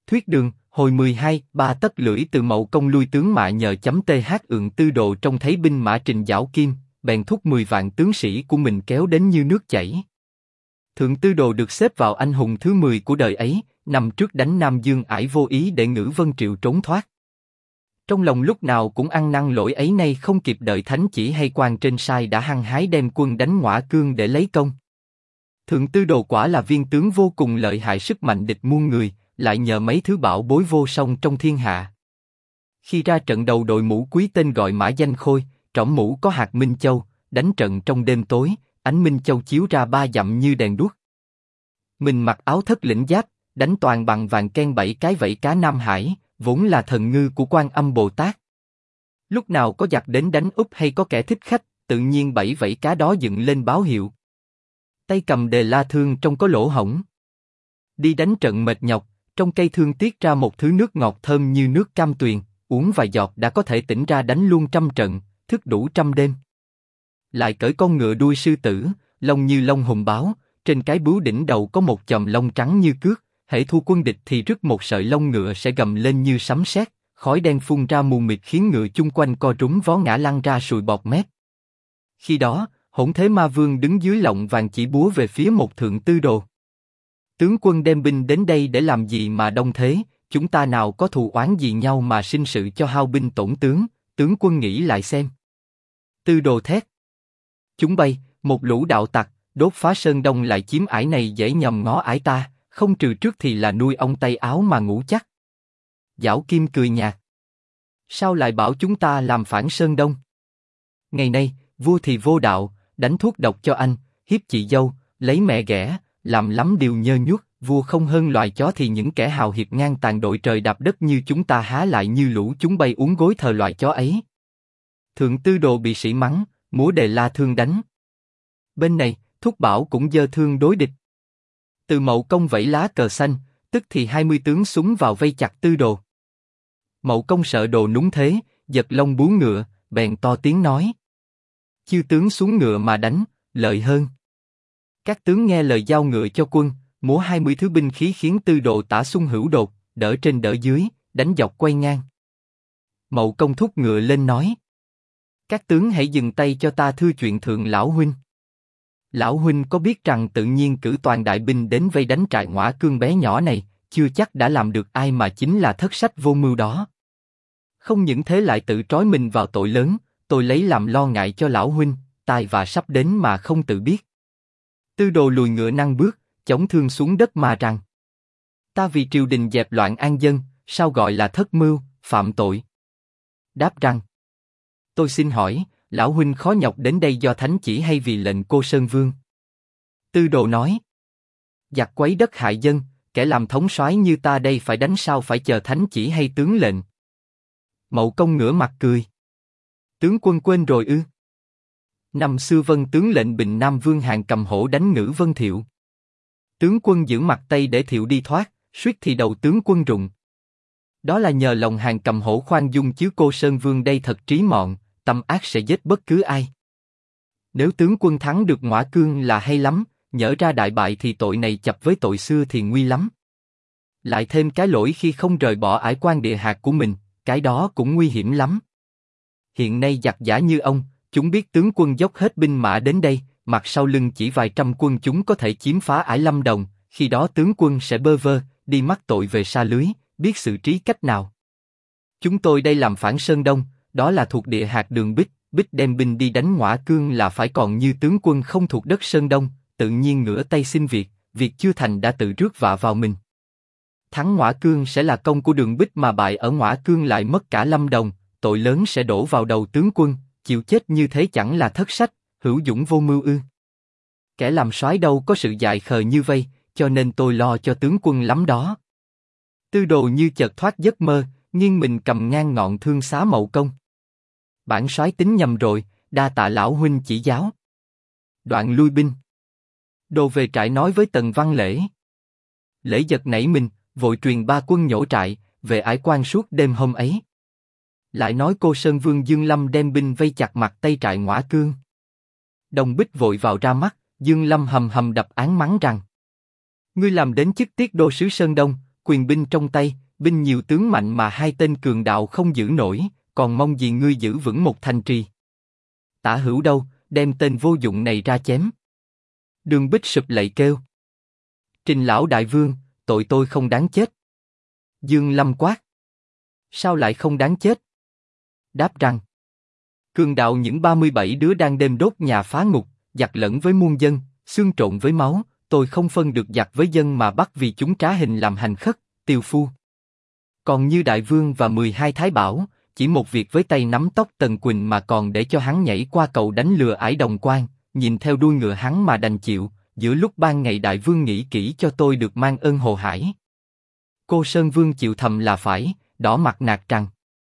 Thuyết đường, hồi 12, 3 tấc lưỡi từ Mậu Công lui tướng Mạ nhờ chấm th ượng Tư Đồ trông thấy binh mã trình giảo kim, bèn thúc 10 vạn tướng sĩ của mình kéo đến như nước chảy. Thượng Tư Đồ được xếp vào anh hùng thứ 10 của đời ấy, năm trước đánh Nam Dương ải vô ý để Ngữ Vân Triệu trốn thoát. Trong lòng lúc nào cũng ăn năn lỗi ấy, nay không kịp đợi thánh chỉ hay quan trên sai đã hăng hái đem quân đánh Ngõa Cương để lấy công. Thượng Tư Đồ quả là viên tướng vô cùng lợi hại, sức mạnh địch muôn người, lại nhờ mấy thứ bảo bối vô song trong thiên hạ. Khi ra trận đầu đội mũ quý tên gọi Mã Danh Khôi, trỏm mũ có hạt minh châu, đánh trận trong đêm tối, ánh minh châu chiếu ra 3 dặm như đèn đuốc. Mình mặc áo thất lĩnh giáp, đánh toàn bằng vàng ken 7 cái vảy cá Nam Hải, vốn là thần ngư của Quan Âm Bồ Tát. Lúc nào có giặc đến đánh úp hay có kẻ thích khách, tự nhiên 7 vảy cá đó dựng lên báo hiệu. Tay cầm đề la thương trông có lỗ hổng. Đi đánh trận mệt nhọc, trong cây thương tiết ra một thứ nước ngọt thơm như nước cam tuyền, uống vài giọt đã có thể tỉnh ra đánh luôn 100 trận, thức đủ 100 đêm. Lại cởi con ngựa đuôi sư tử, lông như lông hùng báo, trên cái bướu đỉnh đầu có một chòm lông trắng như cước, hễ thu quân địch thì rứt một sợi lông ngựa sẽ gầm lên như sấm sét, khói đen phun ra mù mịt khiến ngựa chung quanh co rúm vó ngã lăn ra sùi bọt mép. Khi đó, Hỗn Thế Ma Vương đứng dưới lọng vàng chỉ búa về phía một Thượng Tư Đồ. Tướng quân đem binh đến đây để làm gì mà đông thế? Chúng ta nào có thù oán gì nhau mà sinh sự cho hao binh tổn tướng? Tướng quân nghĩ lại xem. Tư Đồ thét: chúng bay, một lũ đạo tặc, đốt phá Sơn Đông lại chiếm ải này dễ nhầm ngó ải ta, không trừ trước thì là nuôi ong tay áo mà ngủ chắc. Giảo Kim cười nhạt: sao lại bảo chúng ta làm phản Sơn Đông? Ngày nay, vua thì vô đạo, đánh thuốc độc cho anh, hiếp chị dâu, lấy mẹ ghẻ, làm lắm điều nhơ nhuốc. Vua không hơn loài chó thì những kẻ hào hiệp ngang tàn đội trời đạp đất như chúng ta há lại như lũ chúng bay uốn gối thờ loài chó ấy. Thượng Tư Đồ bị sĩ mắng, múa đề la thương đánh. Bên này, Thúc Bảo cũng giơ thương đối địch. Từ Mậu Công vẫy lá cờ xanh, tức thì 20 tướng súng vào vây chặt Tư Đồ. Mậu Công sợ Đồ núng thế, giật lông bú ngựa, bèn to tiếng nói: chư tướng xuống ngựa mà đánh, lợi hơn. Các tướng nghe lời giao ngựa cho quân, múa 20 thứ binh khí khiến Tư Đồ tả xung hữu đột, đỡ trên đỡ dưới, đánh dọc quay ngang. Mậu Công thúc ngựa lên nói: các tướng hãy dừng tay cho ta thưa chuyện thượng lão huynh. Lão huynh có biết rằng tự nhiên cử toàn đại binh đến vây đánh trại Ngõa Cương bé nhỏ này, chưa chắc đã làm được ai mà chính là thất sách vô mưu đó. Không những thế lại tự trói mình vào tội lớn, tôi lấy làm lo ngại cho lão huynh, tai vạ sắp đến mà không tự biết. Tư Đồ lùi ngựa năng bước, chống thương xuống đất mà rằng: ta vì triều đình dẹp loạn an dân, sao gọi là thất mưu, phạm tội? Đáp rằng: tôi xin hỏi, lão huynh khó nhọc đến đây do thánh chỉ hay vì lệnh cô Sơn Vương? Tư Đồ nói: giặc quấy đất hại dân, kẻ làm thống soái như ta đây phải đánh sao phải chờ thánh chỉ hay tướng lệnh? Mậu Công ngửa mặt cười: tướng quân quên rồi ư? Năm xưa Vân tướng lệnh Bình Nam Vương Hàn cầm hổ đánh Ngữ Vân Thiệu. Tướng quân giữ mặt Tây để Thiệu đi thoát, suýt thì đầu tướng quân rụng. Đó là nhờ lòng Hàn cầm hổ khoan dung chứ cô Sơn Vương đây thật trí mọn, tâm ác sẽ giết bất cứ ai. Nếu tướng quân thắng được Ngõa Cương là hay lắm, nhỡ ra đại bại thì tội này chập với tội xưa thì nguy lắm. Lại thêm cái lỗi khi không rời bỏ ải quan địa hạt của mình, cái đó cũng nguy hiểm lắm. Hiện nay giặc giả như ông, chúng biết tướng quân dốc hết binh mã đến đây, mặt sau lưng chỉ vài trăm quân chúng có thể chiếm phá ải Lâm Đồng, khi đó tướng quân sẽ bơ vơ, đi mắc tội về sa lưới, biết xử trí cách nào. Chúng tôi đây làm phản Sơn Đông, đó là thuộc địa hạt Đường Bích, Bích đem binh đi đánh Ngõa Cương là phải còn như tướng quân không thuộc đất Sơn Đông, tự nhiên ngửa tay xin việc, việc chưa thành đã tự rước vạ vào mình. Thắng Ngõa Cương sẽ là công của Đường Bích mà bại ở Ngõa Cương lại mất cả Lâm Đồng, tội lớn sẽ đổ vào đầu tướng quân, chịu chết như thế chẳng là thất sách, hữu dũng vô mưu ư? Kẻ làm soái đâu có sự dại khờ như vây, cho nên tôi lo cho tướng quân lắm đó. Tư Đồ như chợt thoát giấc mơ, nghiêng mình cầm ngang ngọn thương xá Mậu Công. Bản soái tính nhầm rồi, đa tạ lão huynh chỉ giáo. Đoạn lui binh. Đồ về trại nói với Tần Văn Lễ. Lễ giật nảy mình, vội truyền 3 quân nhổ trại, về ải quan suốt đêm hôm ấy. Lại nói cô Sơn Vương Dương Lâm đem binh vây chặt mặt Tây trại Ngõa Cương. Đồng Bích vội vào ra mắt, Dương Lâm hầm hầm đập án mắng rằng: ngươi làm đến chức tiết đô sứ Sơn Đông, quyền binh trong tay, binh nhiều tướng mạnh mà hai tên cường đạo không giữ nổi, còn mong gì ngươi giữ vững một thành trì. Tả Hữu đâu, đem tên vô dụng này ra chém. Đường Bích sụp lạy kêu. Trình lão đại vương, tội tôi không đáng chết. Dương Lâm quát. Sao lại không đáng chết? Đáp rằng. Cường đạo những 37 đứa đang đêm đốt nhà phá ngục, giặc lẫn với muôn dân, xương trộn với máu, tôi không phân được giặc với dân mà bắt vì chúng trá hình làm hành khất, tiều phu. Còn như đại vương và 12 thái bảo, chỉ một việc với tay nắm tóc Tần Quỳnh mà còn để cho hắn nhảy qua cầu đánh lừa ải đồng quan, nhìn theo đuôi ngựa hắn mà đành chịu, giữa lúc ban ngày đại vương nghĩ kỹ cho tôi được mang ơn hồ hải. Cô Sơn Vương chịu thầm là phải, đỏ mặt nạt rằng.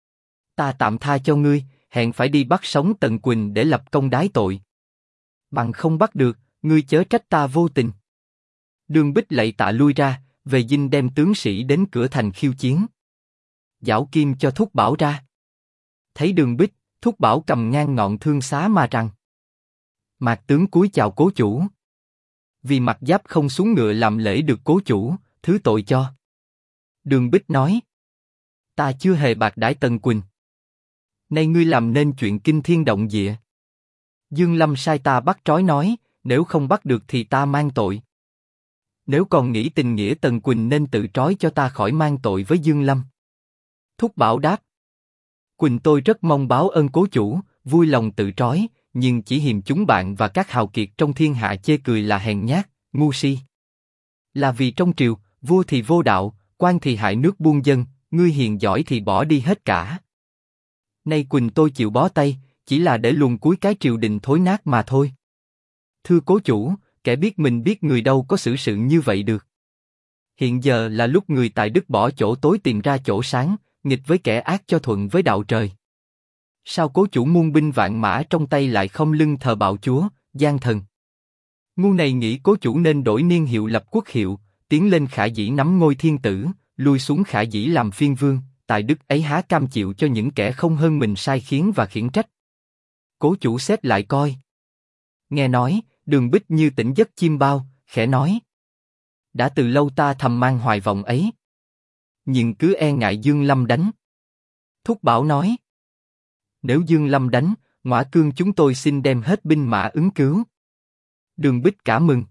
Ta tạm tha cho ngươi, hẹn phải đi bắt sống Tần Quỳnh để lập công đái tội. Bằng không bắt được, ngươi chớ trách ta vô tình. Đường Bích lạy tạ lui ra, về dinh đem tướng sĩ đến cửa thành khiêu chiến. Giảo Kim cho Thúc Bảo ra. Thấy Đường Bích, Thúc Bảo cầm ngang ngọn thương xá mà rằng. Mạc tướng cúi chào cố chủ. Vì mặc giáp không xuống ngựa làm lễ được cố chủ, thứ tội cho. Đường Bích nói. Ta chưa hề bạc đãi Tần Quỳnh. Nay ngươi làm nên chuyện kinh thiên động địa. Dương Lâm sai ta bắt trói nói, nếu không bắt được thì ta mang tội. Nếu còn nghĩ tình nghĩa Tần Quỳnh nên tự trói cho ta khỏi mang tội với Dương Lâm. Thúc Bảo đáp. Quỳnh tôi rất mong báo ơn cố chủ, vui lòng tự trói, nhưng chỉ hiềm chúng bạn và các hào kiệt trong thiên hạ chê cười là hèn nhát, ngu si. Là vì trong triều, vua thì vô đạo, quan thì hại nước buôn dân, ngươi hiền giỏi thì bỏ đi hết cả. Nay Quỳnh tôi chịu bó tay, chỉ là để luồn cuối cái triều đình thối nát mà thôi. Thưa cố chủ, kẻ biết mình biết người đâu có xử sự như vậy được. Hiện giờ là lúc người tài đức bỏ chỗ tối tìm ra chỗ sáng, nghịch với kẻ ác cho thuận với đạo trời. Sao cố chủ muôn binh vạn mã trong tay lại không lưng thờ bạo chúa, gian thần? Ngu này nghĩ cố chủ nên đổi niên hiệu lập quốc hiệu, tiến lên Khả Dĩ nắm ngôi thiên tử, lui xuống Khả Dĩ làm phiên vương, tài đức ấy há cam chịu cho những kẻ không hơn mình sai khiến và khiển trách. Cố chủ xét lại coi. Nghe nói, Đường Bích như tỉnh giấc chim bao, khẽ nói. Đã từ lâu ta thầm mang hoài vọng ấy. Nhưng cứ e ngại Dương Lâm đánh. Thúc Bảo nói. Nếu Dương Lâm đánh, Ngõa Cương chúng tôi xin đem hết binh mã ứng cứu. Đường Bích cả mừng.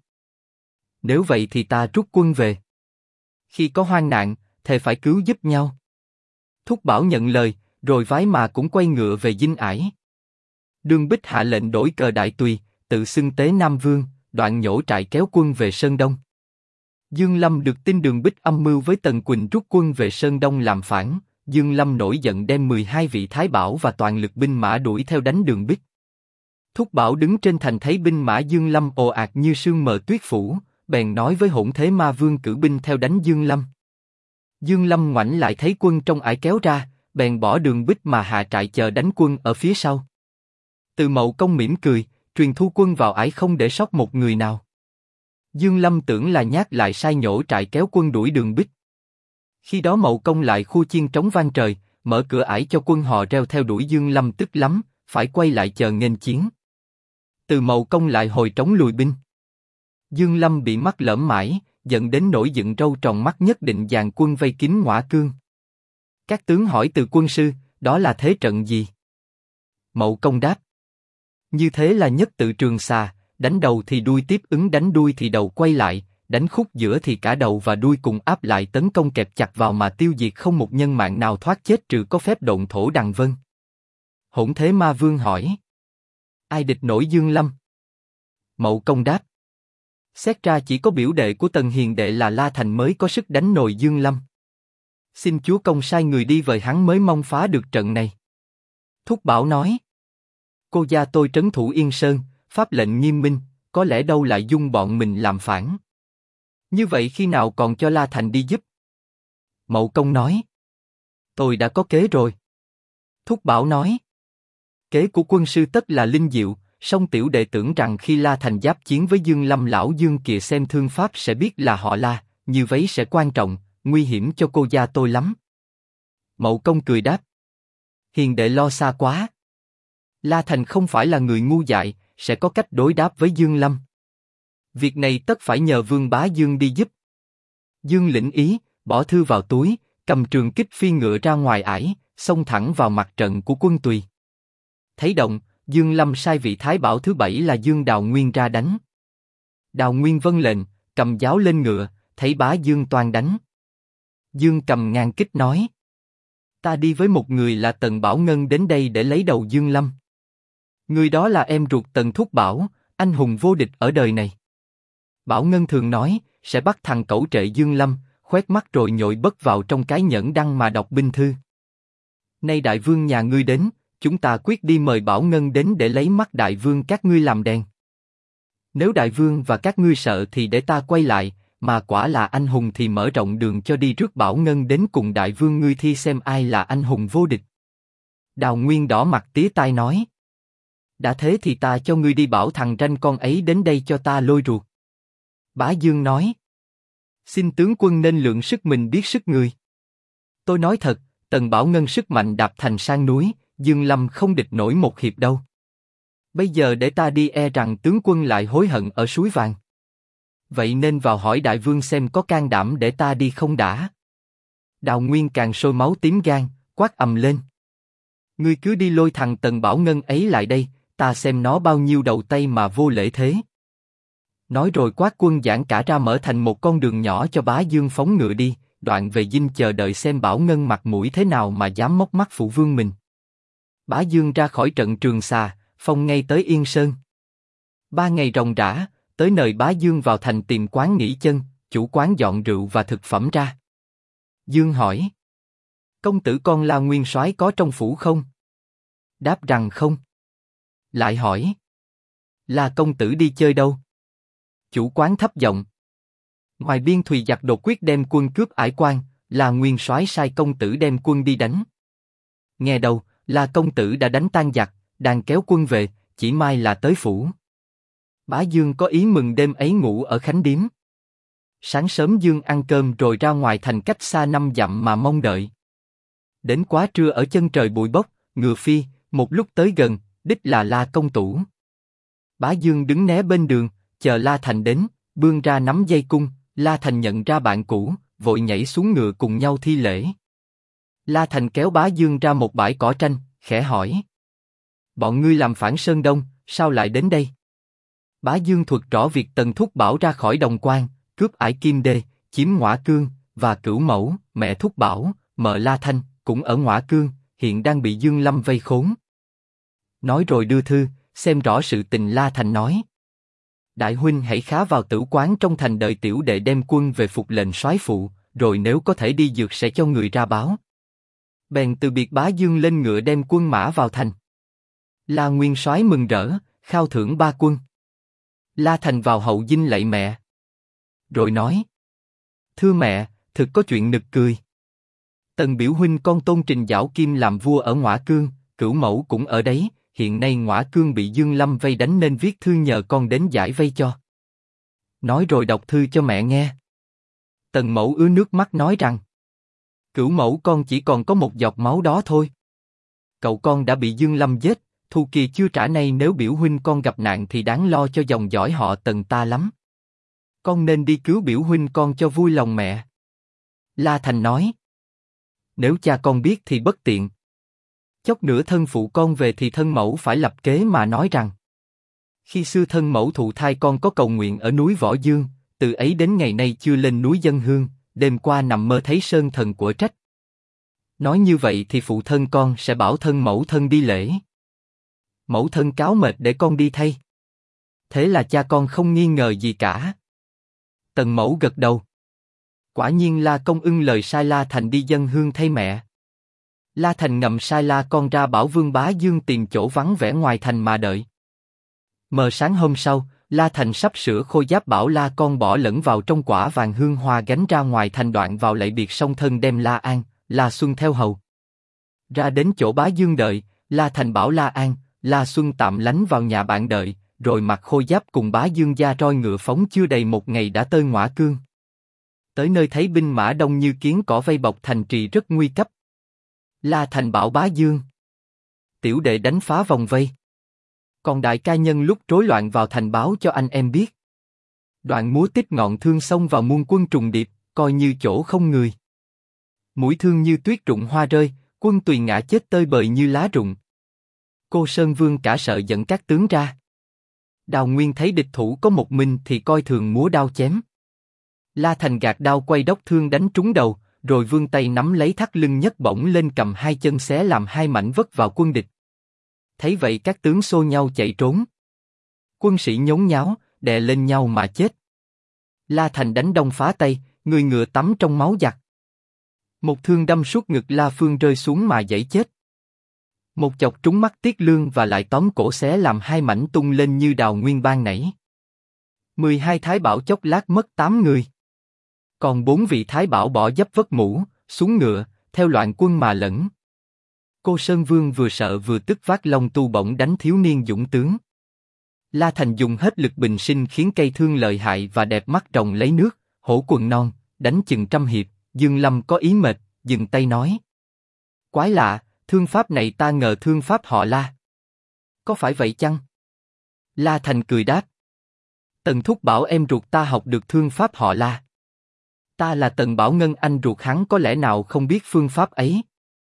Nếu vậy thì ta rút quân về. Khi có hoạn nạn, thề phải cứu giúp nhau. Thúc Bảo nhận lời, rồi vái mà cũng quay ngựa về dinh ải. Đường Bích hạ lệnh đổi cờ Đại Tùy, tự xưng Tế Nam Vương, đoạn nhổ trại kéo quân về Sơn Đông. Dương Lâm được tin Đường Bích âm mưu với Tần Quỳnh rút quân về Sơn Đông làm phản, Dương Lâm nổi giận đem 12 vị thái bảo và toàn lực binh mã đuổi theo đánh Đường Bích. Thúc Bảo đứng trên thành thấy binh mã Dương Lâm ồ ạt như sương mờ tuyết phủ, bèn nói với Hỗn Thế Ma Vương cử binh theo đánh Dương Lâm. Dương Lâm ngoảnh lại thấy quân trong ải kéo ra, bèn bỏ Đường Bích mà hạ trại chờ đánh quân ở phía sau. Từ Mậu Công mỉm cười, truyền thu quân vào ải không để sót một người nào. Dương Lâm tưởng là nhát lại sai nhổ trại kéo quân đuổi Đường Bích. Khi đó Mậu Công lại khu chiên trống vang trời, mở cửa ải cho quân họ reo theo đuổi Dương Lâm tức lắm, phải quay lại chờ nghênh chiến. Từ Mậu Công lại hồi trống lùi binh. Dương Lâm bị mắc lỡm mãi, giận đến nỗi dựng râu tròn mắt nhất định dàn quân vây kín Ngõa Cương. Các tướng hỏi Từ quân sư, đó là thế trận gì? Mậu Công đáp. Như thế là nhất tự Trường Xà, đánh đầu thì đuôi tiếp ứng đánh đuôi thì đầu quay lại, đánh khúc giữa thì cả đầu và đuôi cùng áp lại tấn công kẹp chặt vào mà tiêu diệt không một nhân mạng nào thoát chết trừ có phép độn thổ đằng vân. Hỗn Thế Ma Vương hỏi. Ai địch nổi Dương Lâm? Mậu Công đáp. Xét ra chỉ có biểu đệ của Tần Hiền đệ là La Thành mới có sức đánh nồi Dương Lâm. Xin chúa công sai người đi vời hắn mới mong phá được trận này. Thúc Bảo nói. Cô gia tôi trấn thủ Yên Sơn, pháp lệnh nghiêm minh, có lẽ đâu lại dung bọn mình làm phản. Như vậy khi nào còn cho La Thành đi giúp? Mậu Công nói. Tôi đã có kế rồi. Thúc Bảo nói. Kế của quân sư tất là linh diệu, song tiểu đệ tưởng rằng khi La Thành giáp chiến với Dương Lâm lão Dương kìa xem thương pháp sẽ biết là họ La, như vậy sẽ quan trọng, nguy hiểm cho cô gia tôi lắm. Mậu Công cười đáp. Hiền đệ lo xa quá. La Thành không phải là người ngu dại, sẽ có cách đối đáp với Dương Lâm. Việc này tất phải nhờ Vương Bá Dương đi giúp. Dương lĩnh ý, bỏ thư vào túi, cầm trường kích phi ngựa ra ngoài ải, xông thẳng vào mặt trận của quân Tùy. Thấy động, Dương Lâm sai vị Thái Bảo thứ 7 là Dương Đào Nguyên ra đánh. Đào Nguyên vâng lệnh, cầm giáo lên ngựa, thấy bá Dương toan đánh. Dương cầm ngang kích nói: ta đi với một người là Tần Bảo Ngân đến đây để lấy đầu Dương Lâm. Người đó là em ruột Tần Thúc Bảo, anh hùng vô địch ở đời này. Bảo Ngân thường nói, sẽ bắt thằng cẩu trệ Dương Lâm, khoét mắt rồi nhội bất vào trong cái nhẫn đăng mà đọc binh thư. Nay đại vương nhà ngươi đến, chúng ta quyết đi mời Bảo Ngân đến để lấy mắt đại vương các ngươi làm đèn. Nếu đại vương và các ngươi sợ thì để ta quay lại, mà quả là anh hùng thì mở rộng đường cho đi rước Bảo Ngân đến cùng đại vương ngươi thi xem ai là anh hùng vô địch. Đào Nguyên đỏ mặt tía tai nói: đã thế thì ta cho ngươi đi bảo thằng ranh con ấy đến đây cho ta lôi ruột. Bá Dương nói: xin tướng quân nên lượng sức mình biết sức người. Tôi nói thật, Tần Bảo Ngân sức mạnh đạp thành sang núi, Dương Lâm không địch nổi một hiệp đâu. Bây giờ để ta đi e rằng tướng quân lại hối hận ở suối vàng. Vậy nên vào hỏi đại vương xem có can đảm để ta đi không đã. Đào Nguyên càng sôi máu tím gan, quát ầm lên: ngươi cứ đi lôi thằng Tần Bảo Ngân ấy lại đây, ta xem nó bao nhiêu đầu tay mà vô lễ thế. Nói rồi quát quân giãn cả ra mở thành một con đường nhỏ cho bá Dương phóng ngựa đi, đoạn về dinh chờ đợi xem Bảo Ngân mặt mũi thế nào mà dám móc mắt phụ vương mình. Bá Dương ra khỏi trận Trường Xà, phong ngay tới Yên Sơn. 3 ngày ròng rã, tới nơi bá Dương vào thành tìm quán nghỉ chân, chủ quán dọn rượu và thực phẩm ra. Dương hỏi: công tử con La Nguyên Soái có trong phủ không? Đáp rằng không. Lại hỏi: La công tử đi chơi đâu? Chủ quán thấp giọng: ngoài biên thùy giặc đột quyết đem quân cướp Ải Quan, La Nguyên Soái sai công tử đem quân đi đánh. Nghe đâu, La công tử đã đánh tan giặc, đang kéo quân về, chỉ mai là tới phủ. Bá Dương có ý mừng đêm ấy ngủ ở Khánh Điếm. Sáng sớm Dương ăn cơm rồi ra ngoài thành cách xa 5 dặm mà mong đợi. Đến quá trưa ở chân trời bụi bốc, ngựa phi, một lúc tới gần, đích là La công tử. Bá Dương đứng né bên đường, chờ La Thành đến, bươn ra nắm dây cung. La Thành nhận ra bạn cũ, vội nhảy xuống ngựa cùng nhau thi lễ. La Thành kéo Bá Dương ra một bãi cỏ tranh, khẽ hỏi: bọn ngươi làm phản Sơn Đông, sao lại đến đây? Bá Dương thuật rõ việc Tần Thúc Bảo ra khỏi Đồng Quan, cướp Ải Kim Đê, chiếm Ngõa Cương, và Cửu Mẫu, mẹ Thúc Bảo, mợ La Thanh, cũng ở Ngõa Cương, hiện đang bị Dương Lâm vây khốn. Nói rồi đưa thư, xem rõ sự tình. La Thành nói: đại huynh hãy khá vào tử quán trong thành đợi tiểu đệ đem quân về phục lệnh soái phụ, rồi nếu có thể đi dược sẽ cho người ra báo. Bèn từ biệt Bá Dương lên ngựa đem quân mã vào thành. La Nguyên Soái mừng rỡ, khao thưởng 3 quân. La Thành vào hậu dinh lạy mẹ, rồi nói: thưa mẹ, thực có chuyện nực cười. Tần biểu huynh con tôn Trình Giảo Kim làm vua ở Ngõa Cương, Cửu Mẫu cũng ở đấy. Hiện nay Ngõa Cương bị Dương Lâm vây đánh nên viết thư nhờ con đến giải vây cho. Nói rồi đọc thư cho mẹ nghe. Tần Mẫu ứa nước mắt nói rằng: Cửu Mẫu con chỉ còn có một giọt máu đó thôi. Cậu con đã bị Dương Lâm giết, thù kỳ chưa trả, nay nếu biểu huynh con gặp nạn thì đáng lo cho dòng dõi họ Tần ta lắm. Con nên đi cứu biểu huynh con cho vui lòng mẹ. La Thành nói: nếu cha con biết thì bất tiện. Chốc nữa thân phụ con về thì thân mẫu phải lập kế mà nói rằng: khi xưa thân mẫu thụ thai con có cầu nguyện ở núi Võ Dương, từ ấy đến ngày nay chưa lên núi dâng hương, đêm qua nằm mơ thấy sơn thần của trách. Nói như vậy thì phụ thân con sẽ bảo thân mẫu thân đi lễ. Mẫu thân cáo mệt để con đi thay. Thế là cha con không nghi ngờ gì cả. Tần Mẫu gật đầu. Quả nhiên La Công ưng lời sai La Thành đi dâng hương thay mẹ. La Thành ngầm sai La con ra bảo Vương Bá Dương tìm chỗ vắng vẻ ngoài thành mà đợi. Mờ sáng hôm sau, La Thành sắp sửa khôi giáp bảo La con bỏ lẫn vào trong quả vàng hương hoa gánh ra ngoài thành, đoạn vào lạy biệt song thân đem La An, La Xuân theo hầu. Ra đến chỗ Bá Dương đợi, La Thành bảo La An, La Xuân tạm lánh vào nhà bạn đợi, rồi mặc khôi giáp cùng Bá Dương ra roi ngựa phóng chưa đầy một ngày đã tới Ngõa Cương. Tới nơi thấy binh mã đông như kiến cỏ vây bọc thành trì rất nguy cấp. La Thành bảo Bá Dương: tiểu đệ đánh phá vòng vây. Còn đại ca nhân lúc rối loạn vào thành báo cho anh em biết. Đoạn múa tích ngọn thương xông vào muôn quân trùng điệp, coi như chỗ không người. Mũi thương như tuyết rụng hoa rơi, quân tùy ngã chết tơi bời như lá rụng. Cô Sơn Vương cả sợ dẫn các tướng ra. Đào Nguyên thấy địch thủ có một mình thì coi thường múa đao chém. La Thành gạt đao quay đốc thương đánh trúng đầu, rồi vươn tay nắm lấy thắt lưng nhấc bổng lên cầm hai chân xé làm hai mảnh vất vào quân địch. Thấy vậy các tướng xô nhau chạy trốn. Quân sĩ nhốn nháo, đè lên nhau mà chết. La Thành đánh đông phá tây, người ngựa tắm trong máu giặc. Một thương đâm suốt ngực La Phương rơi xuống mà giãy chết. Một chọc trúng mắt Tiết Lương và lại tóm cổ xé làm hai mảnh tung lên như đào nguyên ban nảy. 12 thái bảo chốc lát mất 8 người. Còn 4 vị thái bảo bỏ giáp vất mũ, xuống ngựa, theo loạn quân mà lẫn. Cô Sơn Vương vừa sợ vừa tức vác long tu bổng đánh thiếu niên dũng tướng. La Thành dùng hết lực bình sinh khiến cây thương lợi hại và đẹp mắt rồng lấy nước, hổ quần non, đánh chừng trăm hiệp. Dương Lâm có ý mệt, dừng tay nói: quái lạ, thương pháp này ta ngờ thương pháp họ La. Có phải vậy chăng? La Thành cười đáp: Tần thúc bảo em ruột ta học được thương pháp họ La. Ta là Tần Bảo Ngân, anh ruột hắn có lẽ nào không biết phương pháp ấy.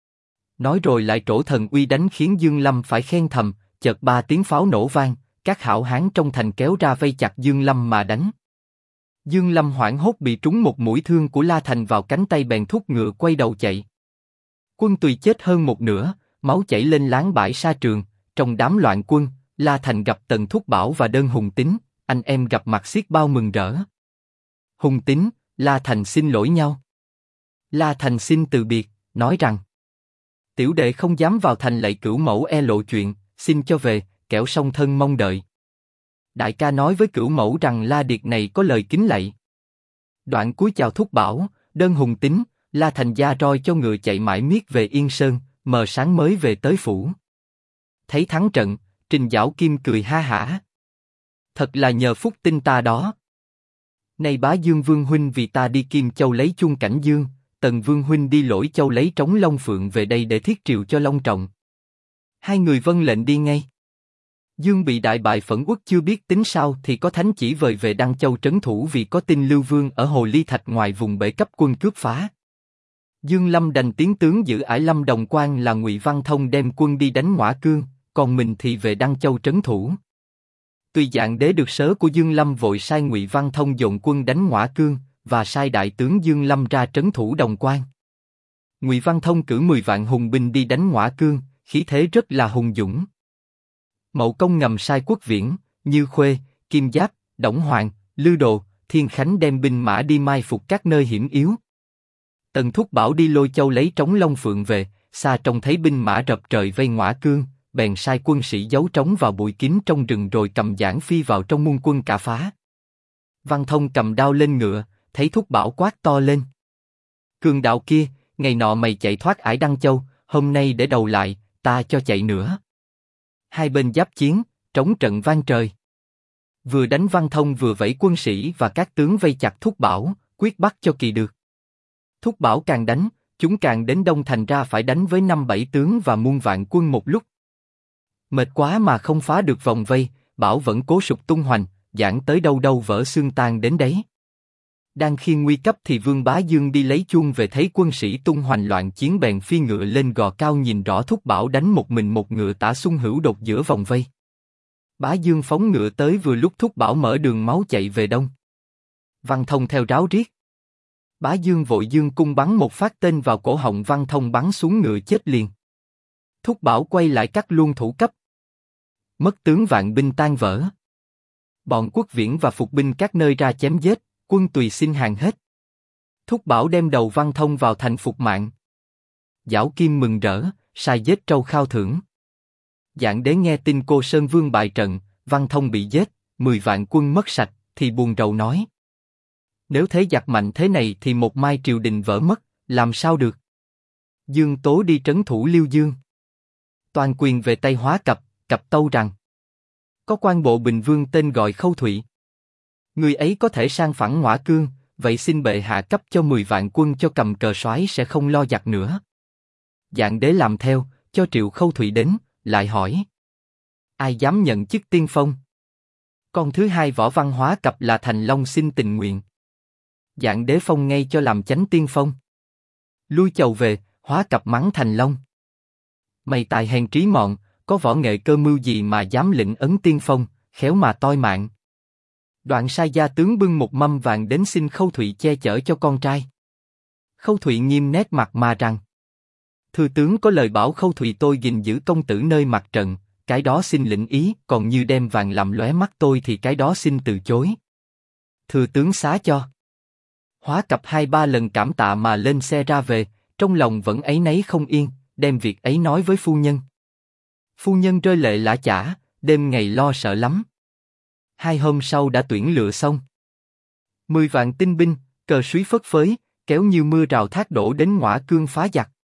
Nói rồi lại trổ thần uy đánh khiến Dương Lâm phải khen thầm. Chợt 3 tiếng pháo nổ vang, các hảo hán trong thành kéo ra vây chặt Dương Lâm mà đánh. Dương Lâm hoảng hốt bị trúng một mũi thương của La Thành vào cánh tay, bèn thúc ngựa quay đầu chạy. Quân Tùy chết hơn một nửa, máu chảy lên láng bãi sa trường. Trong đám loạn quân, La Thành gặp Tần Thúc Bảo và Đơn Hùng Tín, anh em gặp mặt xiết bao mừng rỡ. Hùng Tín, La Thành xin lỗi nhau. La Thành xin từ biệt, nói rằng: tiểu đệ không dám vào thành lạy Cửu Mẫu e lộ chuyện, xin cho về, kẻo song thân mong đợi. Đại ca nói với Cửu Mẫu rằng La Điệt này có lời kính lạy. Đoạn cúi chào Thúc Bảo, Đơn Hùng Tín, La Thành gia roi cho ngựa chạy mãi miết về Yên Sơn, mờ sáng mới về tới phủ. Thấy thắng trận, Trình Giảo Kim cười ha hả: thật là nhờ phúc tinh ta đó. Này bá Dương Vương huynh vì ta đi Kim Châu lấy chuông Cảnh Dương, Tần Vương huynh đi Lỗi Châu lấy trống Long Phượng về đây để thiết triều cho long trọng. Hai người vâng lệnh đi ngay. Dương bị đại bại phẫn uất chưa biết tính sao thì có thánh chỉ vời về Đăng Châu trấn thủ, vì có tin Lưu Vương ở Hồ Ly Thạch ngoài vùng bể cấp quân cướp phá. Dương Lâm đành tiến tướng giữ ải Lâm Đồng Quan là Ngụy Văn Thông đem quân đi đánh Ngõa Cương, còn mình thì về Đăng Châu trấn thủ. Tùy Dạng Đế được sớ của Dương Lâm vội sai Ngụy Văn Thông dồn quân đánh Ngõa Cương và sai đại tướng Dương Lâm ra trấn thủ Đồng Quan. Ngụy Văn Thông cử 10 vạn hùng binh đi đánh Ngõa Cương, khí thế rất là hùng dũng. Mậu Công ngầm sai Quốc Viễn, Như Khuê, Kim Giáp, Đổng Hoàng, Lư Đồ, Thiên Khánh đem binh mã đi mai phục các nơi hiểm yếu. Tần Thúc Bảo đi Lôi Châu lấy trống Long Phượng về, xa trông thấy binh mã rập trời vây Ngõa Cương, bèn sai quân sĩ giấu trống vào bụi kín trong rừng rồi cầm giảng phi vào trong muôn quân cả phá. Văn Thông cầm đao lên ngựa, thấy Thúc Bảo quát to lên: Cường đạo kia, ngày nọ mày chạy thoát ải Đăng Châu, hôm nay để đầu lại, ta cho chạy nữa. Hai bên giáp chiến, trống trận vang trời. Vừa đánh Văn Thông vừa vẫy quân sĩ và các tướng vây chặt Thúc Bảo, quyết bắt cho kỳ được. Thúc Bảo càng đánh, chúng càng đến đông, thành ra phải đánh với 5-7 tướng và muôn vạn quân một lúc. Mệt quá mà không phá được vòng vây, Bảo vẫn cố sục tung hoành, giảng tới đâu đâu vỡ xương tan đến đấy. Đang khi nguy cấp thì Vương Bá Dương đi lấy chuông về, thấy quân sĩ tung hoành loạn chiến bèn phi ngựa lên gò cao nhìn rõ Thúc Bảo đánh một mình một ngựa tả xung hữu đột giữa vòng vây. Bá Dương phóng ngựa tới vừa lúc Thúc Bảo mở đường máu chạy về đông. Văn Thông theo ráo riết. Bá Dương vội dương cung bắn một phát tên vào cổ họng Văn Thông, bắn xuống ngựa chết liền. Thúc Bảo quay lại cắt luôn thủ cấp. Mất tướng vạn binh tan vỡ. Bọn Quốc Viễn và phục binh các nơi ra chém giết, quân Tùy xin hàng hết. Thúc Bảo đem đầu Văn Thông vào thành phục mạng. Giảo Kim mừng rỡ, sai giết trâu khao thưởng. Dạng Đế nghe tin Cô Sơn Vương bại trận, Văn Thông bị giết, 10 vạn quân mất sạch, thì buồn rầu nói: nếu thế giặc mạnh thế này thì một mai triều đình vỡ mất, làm sao được? Dương Tố đi trấn thủ Liêu Dương. Toàn quyền về tay Hóa Cập, Cập tâu rằng: có quan bộ Bình Vương tên gọi Khâu Thụy. Người ấy có thể sang phẳng Ngõa Cương, vậy xin bệ hạ cấp cho 10 vạn quân cho cầm cờ soái sẽ không lo giặc nữa. Dạng Đế làm theo, cho triệu Khâu Thụy đến, lại hỏi: ai dám nhận chức tiên phong? Con thứ hai Võ Văn Hóa Cập là Thành Long xin tình nguyện. dạng đế phong ngay cho làm chánh tiên phong. Lui chầu về, hóa cặp mắng thành long. Mày tài hèn trí mọn, có võ nghệ cơ mưu gì mà dám lĩnh ấn tiên phong, khéo mà toi mạng. Đoạn sai gia tướng bưng một mâm vàng đến xin Khâu Thụy che chở cho con trai. Khâu Thụy nghiêm nét mặt mà rằng: Thưa tướng có lời bảo Khâu Thụy tôi gìn giữ công tử nơi mặt trận, cái đó xin lĩnh ý, còn như đem vàng làm lóe mắt tôi thì cái đó xin từ chối. Thưa tướng xá cho. Hóa cặp 2-3 lần cảm tạ mà lên xe ra về, trong lòng vẫn áy náy không yên, đem việc ấy nói với phu nhân. Phu nhân rơi lệ lã chã, đêm ngày lo sợ lắm. 2 hôm sau đã tuyển lựa xong. 10 vạn tinh binh, cờ suý phất phới, kéo như mưa rào thác đổ đến Ngõa Cương phá giặc.